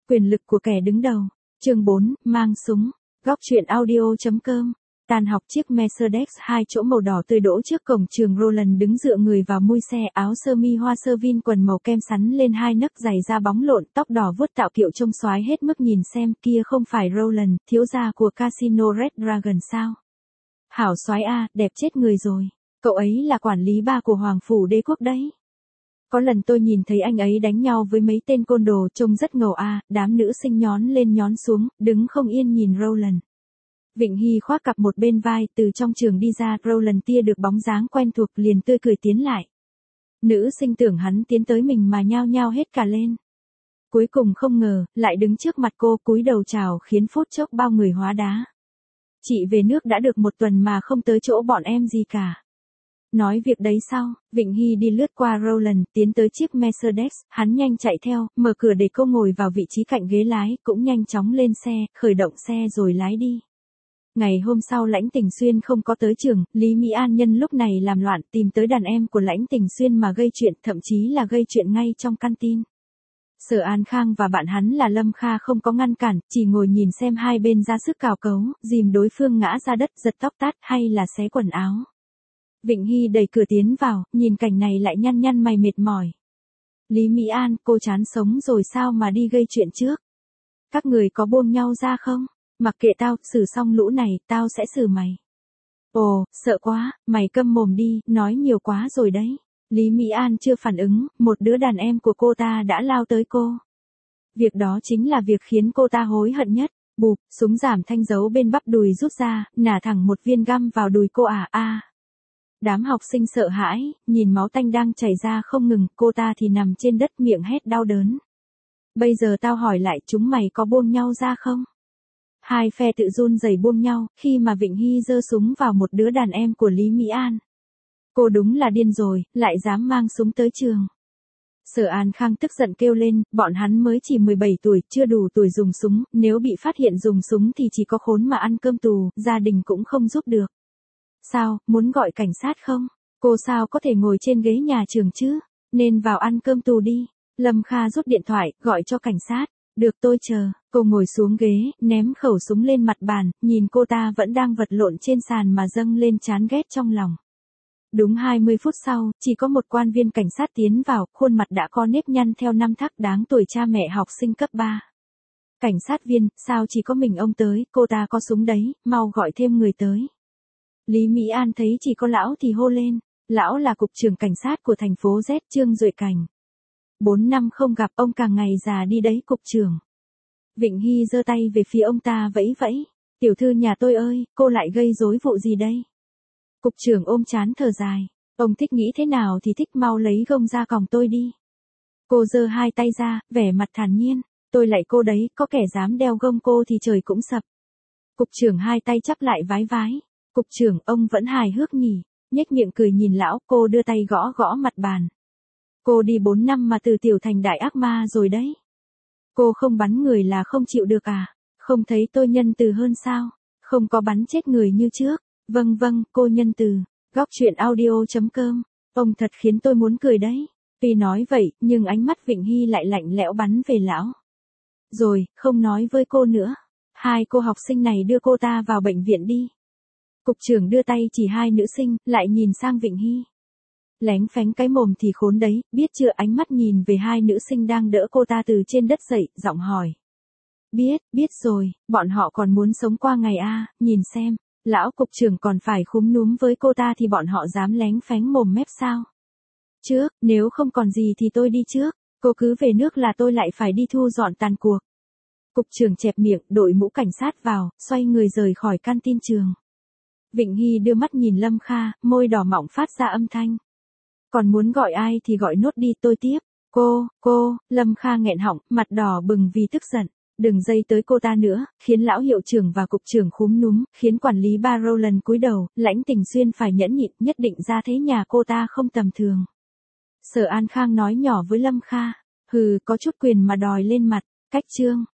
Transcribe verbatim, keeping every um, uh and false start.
Quyền lực của kẻ đứng đầu. Chương bốn, mang súng. Góc truyện audio chấm com. Tan học chiếc Mercedes hai chỗ màu đỏ tươi đỗ trước cổng trường. Roland đứng dựa người vào mui xe, áo sơ mi hoa sơ vin, quần màu kem sắn lên hai nấc, giày da bóng lộn, tóc đỏ vuốt tạo kiệu trông xoái hết mức. Nhìn xem, kia không phải Roland, thiếu gia của Casino Red Dragon sao? Hảo soái a, đẹp chết người rồi. Cậu ấy là quản lý ba của Hoàng phủ đế quốc đấy. Có lần tôi nhìn thấy anh ấy đánh nhau với mấy tên côn đồ, trông rất ngầu a. Đám nữ sinh nhón lên nhón xuống, đứng không yên nhìn Roland. Vịnh Hy khoác cặp một bên vai, từ trong trường đi ra. Roland tia được bóng dáng quen thuộc, liền tươi cười tiến lại. Nữ sinh tưởng hắn tiến tới mình mà nhao nhao hết cả lên. Cuối cùng không ngờ, lại đứng trước mặt cô, cúi đầu chào, khiến phút chốc bao người hóa đá. Chị về nước đã được một tuần mà không tới chỗ bọn em gì cả. Nói việc đấy sau, Vịnh Hy đi lướt qua Roland, tiến tới chiếc Mercedes, hắn nhanh chạy theo, mở cửa để cô ngồi vào vị trí cạnh ghế lái, cũng nhanh chóng lên xe, khởi động xe rồi lái đi. Ngày hôm sau Lãnh Tình Xuyên không có tới trường, Lý Mỹ An nhân lúc này làm loạn, tìm tới đàn em của Lãnh Tình Xuyên mà gây chuyện, thậm chí là gây chuyện ngay trong canteen. Sở An Khang và bạn hắn là Lâm Kha không có ngăn cản, chỉ ngồi nhìn xem hai bên ra sức cào cấu, dìm đối phương ngã ra đất, giật tóc tát hay là xé quần áo. Vịnh Hy đẩy cửa tiến vào, nhìn cảnh này lại nhăn nhăn mày mệt mỏi. Lý Mỹ An, cô chán sống rồi sao mà đi gây chuyện trước? Các người có buông nhau ra không? Mặc kệ tao, xử xong lũ này, tao sẽ xử mày. Ồ, sợ quá, mày câm mồm đi, nói nhiều quá rồi đấy. Lý Mỹ An chưa phản ứng, một đứa đàn em của cô ta đã lao tới cô. Việc đó chính là việc khiến cô ta hối hận nhất. Bụp, súng giảm thanh giấu bên bắp đùi rút ra, nả thẳng một viên găm vào đùi cô à a. Đám học sinh sợ hãi, nhìn máu tanh đang chảy ra không ngừng, cô ta thì nằm trên đất miệng hét đau đớn. Bây giờ tao hỏi lại, chúng mày có buông nhau ra không? Hai phe tự run rẩy buông nhau, khi mà Vịnh Hy giơ súng vào một đứa đàn em của Lý Mỹ An. Cô đúng là điên rồi, lại dám mang súng tới trường. Sở An Khang tức giận kêu lên, bọn hắn mới chỉ mười bảy tuổi, chưa đủ tuổi dùng súng, nếu bị phát hiện dùng súng thì chỉ có khốn mà ăn cơm tù, gia đình cũng không giúp được. Sao, muốn gọi cảnh sát không? Cô sao có thể ngồi trên ghế nhà trường chứ? Nên vào ăn cơm tù đi. Lâm Kha rút điện thoại, gọi cho cảnh sát. Được, tôi chờ. Cô ngồi xuống ghế, ném khẩu súng lên mặt bàn, nhìn cô ta vẫn đang vật lộn trên sàn mà dâng lên chán ghét trong lòng. Đúng hai mươi phút sau, chỉ có một quan viên cảnh sát tiến vào, khuôn mặt đã có nếp nhăn theo năm thắc đáng tuổi cha mẹ học sinh cấp ba. Cảnh sát viên, sao chỉ có mình ông tới, cô ta có súng đấy, mau gọi thêm người tới. Lý Mỹ An thấy chỉ có lão thì hô lên, lão là cục trưởng cảnh sát của thành phố Z, Trương Duệ Cảnh. Bốn năm không gặp, ông càng ngày già đi đấy cục trưởng. Vịnh Hy giơ tay về phía ông ta vẫy vẫy, tiểu thư nhà tôi ơi, cô lại gây rối vụ gì đây? Cục trưởng ôm chán thở dài, ông thích nghĩ thế nào thì thích, mau lấy gông ra còng tôi đi. Cô giơ hai tay ra, vẻ mặt thản nhiên, tôi lạy cô đấy, có kẻ dám đeo gông cô thì trời cũng sập. Cục trưởng hai tay chắp lại vái vái. Cục trưởng, ông vẫn hài hước nhỉ, nhếch miệng cười nhìn lão, cô đưa tay gõ gõ mặt bàn. Cô đi bốn năm mà từ tiểu thành đại ác ma rồi đấy. Cô không bắn người là không chịu được à? Không thấy tôi nhân từ hơn sao? Không có bắn chết người như trước. Vâng vâng, cô nhân từ. Góc truyện audio chấm com. Ông thật khiến tôi muốn cười đấy. Tuy nói vậy, nhưng ánh mắt Vịnh Hy lại lạnh lẽo bắn về lão. Rồi, không nói với cô nữa. Hai cô học sinh này đưa cô ta vào bệnh viện đi. Cục trưởng đưa tay chỉ hai nữ sinh, lại nhìn sang Vịnh Hy. Lén phánh cái mồm thì khốn đấy, biết chưa? Ánh mắt nhìn về hai nữ sinh đang đỡ cô ta từ trên đất dậy, giọng hỏi. Biết, biết rồi, bọn họ còn muốn sống qua ngày a, nhìn xem, lão cục trưởng còn phải khúm núm với cô ta thì bọn họ dám lén phánh mồm mép sao? Trước, nếu không còn gì thì tôi đi trước, cô cứ về nước là tôi lại phải đi thu dọn tàn cuộc. Cục trưởng chẹp miệng, đội mũ cảnh sát vào, xoay người rời khỏi canteen trường. Vịnh Hy đưa mắt nhìn Lâm Kha, môi đỏ mọng phát ra âm thanh. Còn muốn gọi ai thì gọi nốt đi, tôi tiếp. Cô, cô, Lâm Kha nghẹn họng, mặt đỏ bừng vì tức giận. Đừng dây tới cô ta nữa, khiến lão hiệu trưởng và cục trưởng khúm núm, khiến quản lý ba Roland cúi đầu, Lãnh Tình Xuyên phải nhẫn nhịn, nhất định ra thế nhà cô ta không tầm thường. Sở An Khang nói nhỏ với Lâm Kha, hừ, có chút quyền mà đòi lên mặt, cách trương.